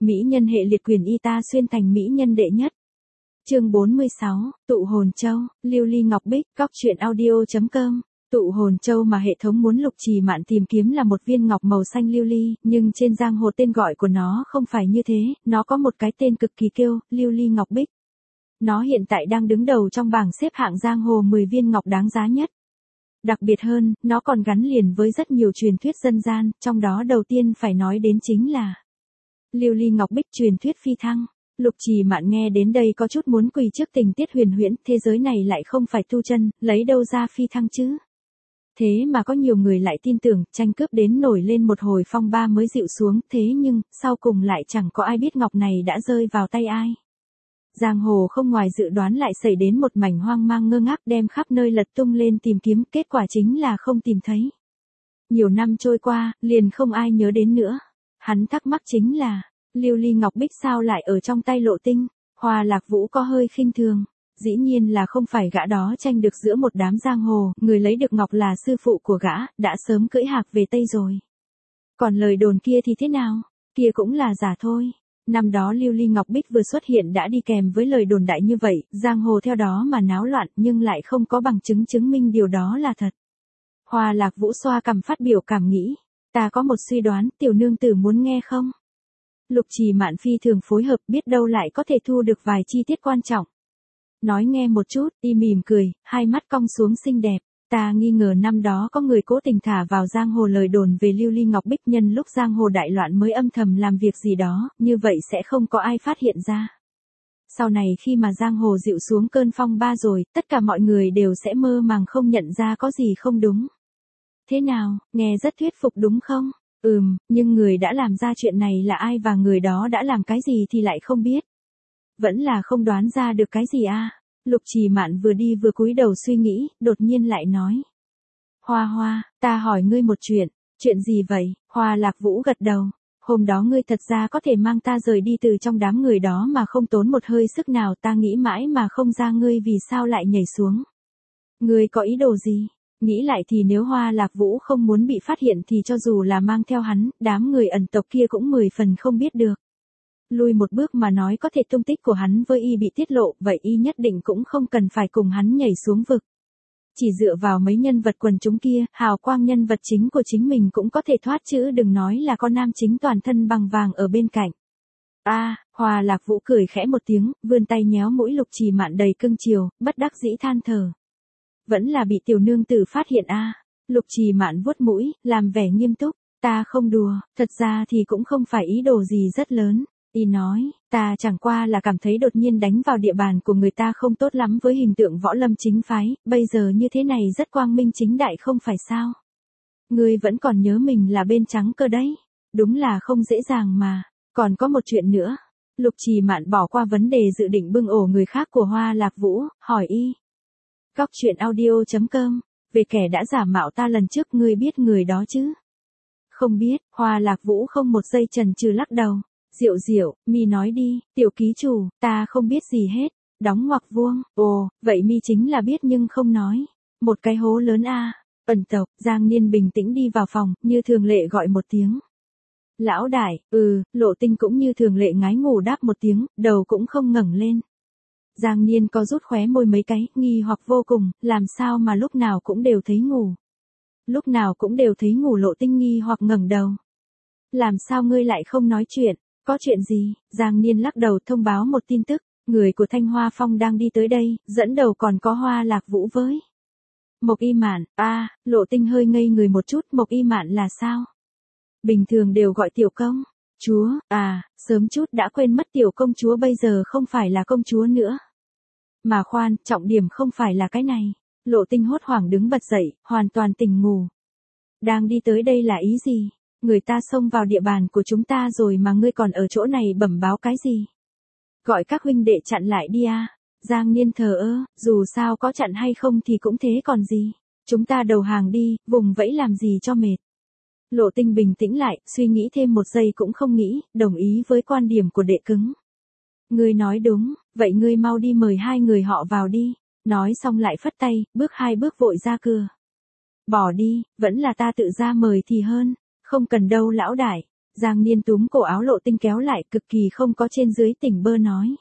Mỹ nhân hệ liệt quyền y ta xuyên thành mỹ nhân đệ nhất. Chương 46, Tụ hồn châu, Lưu Ly Ngọc Bích, cóc.audio.com. Tụ hồn châu mà hệ thống muốn Lục Trì Mạn tìm kiếm là một viên ngọc màu xanh lưu ly, nhưng trên giang hồ tên gọi của nó không phải như thế, nó có một cái tên cực kỳ kêu, Lưu Ly Ngọc Bích. Nó hiện tại đang đứng đầu trong bảng xếp hạng giang hồ 10 viên ngọc đáng giá nhất. Đặc biệt hơn, nó còn gắn liền với rất nhiều truyền thuyết dân gian, trong đó đầu tiên phải nói đến chính là Lưu Ly Ngọc Bích truyền thuyết phi thăng. Lục Trì Mạn nghe đến đây có chút muốn quỳ trước tình tiết huyền huyễn, thế giới này lại không phải tu chân, lấy đâu ra phi thăng chứ? Thế mà có nhiều người lại tin tưởng, tranh cướp đến nổi lên một hồi phong ba mới dịu xuống, thế nhưng, sau cùng lại chẳng có ai biết ngọc này đã rơi vào tay ai. Giang hồ không ngoài dự đoán lại xảy đến một mảnh hoang mang ngơ ngác, đem khắp nơi lật tung lên tìm kiếm, kết quả chính là không tìm thấy. Nhiều năm trôi qua, liền không ai nhớ đến nữa. Hắn thắc mắc chính là, Lưu Ly Ngọc Bích sao lại ở trong tay Lộ Tinh? Hoa Lạc Vũ có hơi khinh thường. Dĩ nhiên là không phải gã đó tranh được giữa một đám giang hồ, người lấy được ngọc là sư phụ của gã, đã sớm cưỡi hạc về Tây rồi. Còn lời đồn kia thì thế nào? Kia cũng là giả thôi. Năm đó Lưu Ly Ngọc Bích vừa xuất hiện đã đi kèm với lời đồn đại như vậy, giang hồ theo đó mà náo loạn nhưng lại không có bằng chứng chứng minh điều đó là thật. Hoa Lạc Vũ xoa cằm phát biểu cảm nghĩ. Ta có một suy đoán, tiểu nương tử muốn nghe không? Lục Trì Mạn phi thường phối hợp, biết đâu lại có thể thu được vài chi tiết quan trọng. Nói nghe một chút, y mỉm cười, hai mắt cong xuống xinh đẹp. Ta nghi ngờ năm đó có người cố tình thả vào giang hồ lời đồn về Lưu Ly Ngọc Bích, nhân lúc giang hồ đại loạn mới âm thầm làm việc gì đó, như vậy sẽ không có ai phát hiện ra. Sau này khi mà giang hồ dịu xuống cơn phong ba rồi, tất cả mọi người đều sẽ mơ màng không nhận ra có gì không đúng. Thế nào, nghe rất thuyết phục đúng không? Nhưng người đã làm ra chuyện này là ai và người đó đã làm cái gì thì lại không biết. Vẫn là không đoán ra được cái gì à? Lục Trì Mạn vừa đi vừa cúi đầu suy nghĩ, đột nhiên lại nói. Hoa Hoa, ta hỏi ngươi một chuyện. Chuyện gì vậy? Hoa Lạc Vũ gật đầu. Hôm đó ngươi thật ra có thể mang ta rời đi từ trong đám người đó mà không tốn một hơi sức nào, ta nghĩ mãi mà không ra ngươi vì sao lại nhảy xuống. Ngươi có ý đồ gì? Nghĩ lại thì nếu Hoa Lạc Vũ không muốn bị phát hiện thì cho dù là mang theo hắn, đám người ẩn tộc kia cũng 10 phần không biết được. Lui một bước mà nói có thể tung tích của hắn với y bị tiết lộ, vậy y nhất định cũng không cần phải cùng hắn nhảy xuống vực. Chỉ dựa vào mấy nhân vật quần chúng kia, hào quang nhân vật chính của chính mình cũng có thể thoát chứ đừng nói là con nam chính toàn thân bằng vàng ở bên cạnh. Hoa Lạc Vũ cười khẽ một tiếng, vươn tay nhéo mũi Lục Trì Mạn đầy cưng chiều, bất đắc dĩ than thở. Vẫn là bị tiểu nương tử phát hiện Lục Trì Mạn vuốt mũi, làm vẻ nghiêm túc. Ta không đùa, thật ra thì cũng không phải ý đồ gì rất lớn. Y nói, ta chẳng qua là cảm thấy đột nhiên đánh vào địa bàn của người ta không tốt lắm với hình tượng võ lâm chính phái, bây giờ như thế này rất quang minh chính đại không phải sao. Ngươi vẫn còn nhớ mình là bên trắng cơ đấy. Đúng là không dễ dàng mà. Còn có một chuyện nữa. Lục Trì Mạn bỏ qua vấn đề dự định bưng ổ người khác của Hoa Lạc Vũ, hỏi y. cóc.audio.com, về kẻ đã giả mạo ta lần trước, ngươi biết người đó chứ? Không biết. Hoa Lạc Vũ không một giây chần chừ lắc đầu. Diệu, mi nói đi, tiểu ký chủ, ta không biết gì hết. Đóng ngoặc vuông. Ồ, vậy mi chính là biết nhưng không nói. Một cái hố lớn Ẩn tộc. Giang Niên bình tĩnh đi vào phòng, như thường lệ gọi một tiếng. Lão đại. Lộ Tinh cũng như thường lệ ngái ngủ đáp một tiếng, đầu cũng không ngẩng lên. Giang Niên có rút khóe môi mấy cái, nghi hoặc vô cùng, làm sao mà lúc nào cũng đều thấy ngủ. Lúc nào cũng đều thấy ngủ. Lộ Tinh nghi hoặc ngẩng đầu. Làm sao ngươi lại không nói chuyện? Có chuyện gì? Giang Niên lắc đầu thông báo một tin tức, người của Thanh Hoa Phong đang đi tới đây, dẫn đầu còn có Hoa Lạc Vũ với Mộc Y Mạn. Lộ Tinh hơi ngây người một chút, Mộc Y Mạn là sao? Bình thường đều gọi tiểu công chúa, sớm chút đã quên mất tiểu công chúa bây giờ không phải là công chúa nữa. Mà khoan, trọng điểm không phải là cái này. Lộ Tinh hốt hoảng đứng bật dậy, hoàn toàn tỉnh ngủ. Đang đi tới đây là ý gì? Người ta xông vào địa bàn của chúng ta rồi mà ngươi còn ở chỗ này bẩm báo cái gì? Gọi các huynh đệ chặn lại đi Giang Niên thờ ơ, dù sao có chặn hay không thì cũng thế còn gì. Chúng ta đầu hàng đi, vùng vẫy làm gì cho mệt. Lộ Tinh bình tĩnh lại, suy nghĩ thêm một giây cũng không nghĩ, đồng ý với quan điểm của đệ cứng. Ngươi nói đúng, vậy ngươi mau đi mời hai người họ vào đi. Nói xong lại phất tay, bước hai bước vội ra cửa. Bỏ đi, vẫn là ta tự ra mời thì hơn. Không cần đâu lão đại. Giang Niên túm cổ áo Lộ Tinh kéo lại, cực kỳ không có trên dưới tỉnh bơ nói.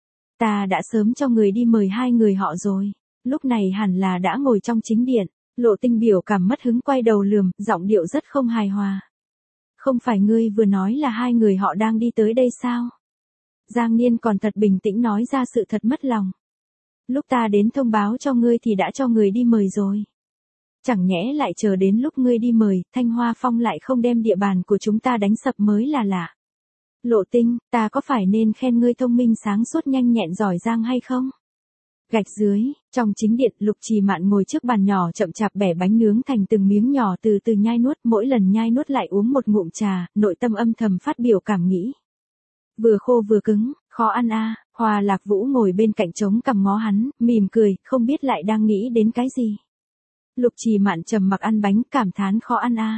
Ta đã sớm cho người đi mời hai người họ rồi, lúc này hẳn là đã ngồi trong chính điện. Lộ Tinh biểu cảm mất hứng quay đầu lườm, giọng điệu rất không hài hòa. Không phải ngươi vừa nói là hai người họ đang đi tới đây sao? Giang Niên còn thật bình tĩnh nói ra sự thật mất lòng. Lúc ta đến thông báo cho ngươi thì đã cho người đi mời rồi. Chẳng nhẽ lại chờ đến lúc ngươi đi mời, Thanh Hoa Phong lại không đem địa bàn của chúng ta đánh sập mới là lạ. Lộ Tinh, ta có phải nên khen ngươi thông minh sáng suốt nhanh nhẹn giỏi giang hay không? Gạch dưới, trong chính điện, Lục Trì Mạn ngồi trước bàn nhỏ chậm chạp bẻ bánh nướng thành từng miếng nhỏ từ từ nhai nuốt, mỗi lần nhai nuốt lại uống một ngụm trà, nội tâm âm thầm phát biểu cảm nghĩ. Vừa khô vừa cứng, khó ăn a. Hoa Lạc Vũ ngồi bên cạnh trống cằm ngó hắn, mỉm cười, không biết lại đang nghĩ đến cái gì. Lục Trì Mạn trầm mặc ăn bánh, cảm thán khó ăn a.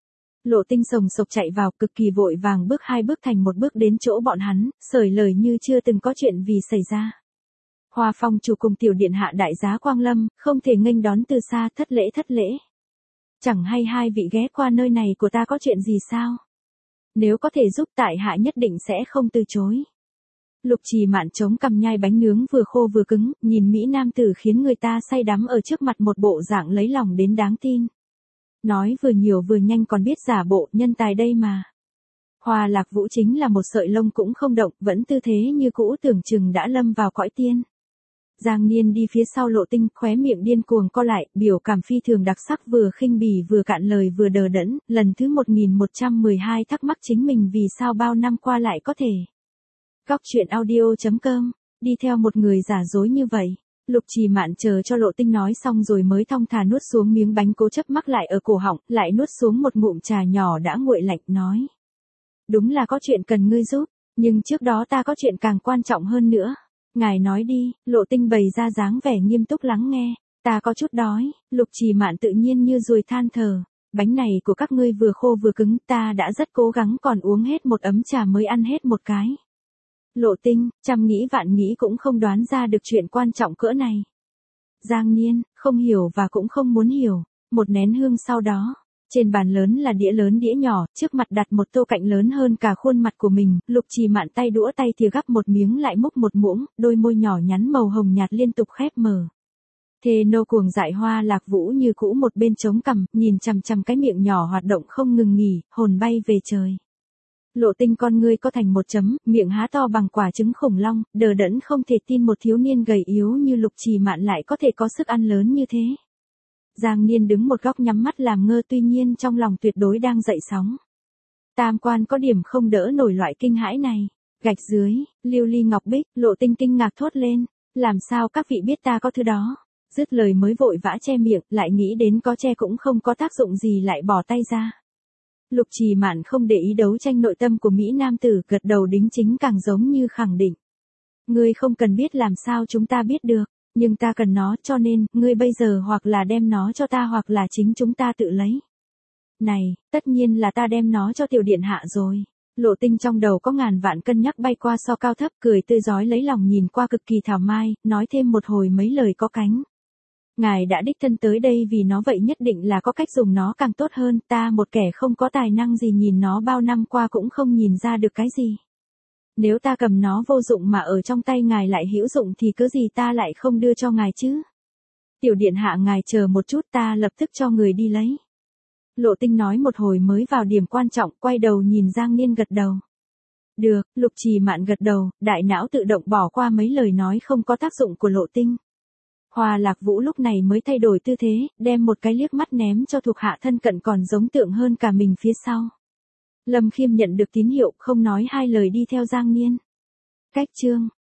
Lộ Tinh sồng sộc chạy vào, cực kỳ vội vàng bước hai bước thành một bước đến chỗ bọn hắn, sởi lời như chưa từng có chuyện gì xảy ra. Hoa Phong chủ cùng tiểu điện hạ đại giá Quang Lâm, không thể nghênh đón từ xa, thất lễ. Chẳng hay hai vị ghé qua nơi này của ta có chuyện gì sao? Nếu có thể giúp tại hạ nhất định sẽ không từ chối. Lục Trì Mạn chống cằm nhai bánh nướng vừa khô vừa cứng, nhìn Mỹ Nam tử khiến người ta say đắm ở trước mặt một bộ dạng lấy lòng đến đáng tin. Nói vừa nhiều vừa nhanh còn biết giả bộ, nhân tài đây mà. Hoa Lạc Vũ chính là một sợi lông cũng không động, vẫn tư thế như cũ, tưởng chừng đã lâm vào cõi tiên. Giang Niên đi phía sau Lộ Tinh, khóe miệng điên cuồng co lại, biểu cảm phi thường đặc sắc, vừa khinh bỉ vừa cạn lời vừa đờ đẫn, lần thứ 1112 thắc mắc chính mình vì sao bao năm qua lại có thể. Góc truyện audio.com, đi theo một người giả dối như vậy. Lục Trì Mạn chờ cho Lộ Tinh nói xong rồi mới thong thả nuốt xuống miếng bánh cố chấp mắc lại ở cổ họng, lại nuốt xuống một ngụm trà nhỏ đã nguội lạnh, nói. Đúng là có chuyện cần ngươi giúp, nhưng trước đó ta có chuyện càng quan trọng hơn nữa. Ngài nói đi. Lộ Tinh bày ra dáng vẻ nghiêm túc lắng nghe. Ta có chút đói. Lục Trì Mạn tự nhiên như ruồi than thở. Bánh này của các ngươi vừa khô vừa cứng, ta đã rất cố gắng còn uống hết một ấm trà mới ăn hết một cái. Lộ Tinh, trăm nghĩ vạn nghĩ cũng không đoán ra được chuyện quan trọng cỡ này. Giang Niên, không hiểu và cũng không muốn hiểu. Một nén hương sau đó, trên bàn lớn là đĩa lớn đĩa nhỏ, trước mặt đặt một tô cạnh lớn hơn cả khuôn mặt của mình, Lục Trì Mạn tay đũa tay thìa gắp một miếng lại múc một muỗng, đôi môi nhỏ nhắn màu hồng nhạt liên tục khép mở. Thề nô cuồng dại Hoa Lạc Vũ như cũ một bên chống cằm, nhìn chằm chằm cái miệng nhỏ hoạt động không ngừng nghỉ, hồn bay về trời. Lộ Tinh con ngươi có thành một chấm, miệng há to bằng quả trứng khủng long, đờ đẫn không thể tin một thiếu niên gầy yếu như Lục Trì Mạn lại có thể có sức ăn lớn như thế. Giang Niên đứng một góc nhắm mắt làm ngơ, tuy nhiên trong lòng tuyệt đối đang dậy sóng. Tam quan có điểm không đỡ nổi loại kinh hãi này. Gạch dưới, Lưu Ly Ngọc Bích, Lộ Tinh kinh ngạc thốt lên. Làm sao các vị biết ta có thứ đó? Dứt lời mới vội vã che miệng, lại nghĩ đến có che cũng không có tác dụng gì lại bỏ tay ra. Lục Trì Mạn không để ý đấu tranh nội tâm của Mỹ Nam tử, gật đầu đính chính càng giống như khẳng định. Ngươi không cần biết làm sao chúng ta biết được. Nhưng ta cần nó, cho nên, ngươi bây giờ hoặc là đem nó cho ta hoặc là chính chúng ta tự lấy. Này, tất nhiên là ta đem nó cho tiểu điện hạ rồi. Lộ Tinh trong đầu có ngàn vạn cân nhắc bay qua so cao thấp, cười tươi rói lấy lòng nhìn qua cực kỳ thảo mai, nói thêm một hồi mấy lời có cánh. Ngài đã đích thân tới đây vì nó vậy nhất định là có cách dùng nó càng tốt hơn, ta một kẻ không có tài năng gì nhìn nó bao năm qua cũng không nhìn ra được cái gì. Nếu ta cầm nó vô dụng mà ở trong tay ngài lại hữu dụng thì cứ gì ta lại không đưa cho ngài chứ. Tiểu điện hạ ngài chờ một chút, ta lập tức cho người đi lấy. Lộ Tinh nói một hồi mới vào điểm quan trọng, quay đầu nhìn Giang Niên gật đầu. Được, Lục Trì Mạn gật đầu, đại não tự động bỏ qua mấy lời nói không có tác dụng của Lộ Tinh. Hoa Lạc Vũ lúc này mới thay đổi tư thế, đem một cái liếc mắt ném cho thuộc hạ thân cận còn giống tượng hơn cả mình phía sau. Lâm Khiêm nhận được tín hiệu, không nói hai lời đi theo Giang Niên. Cách chương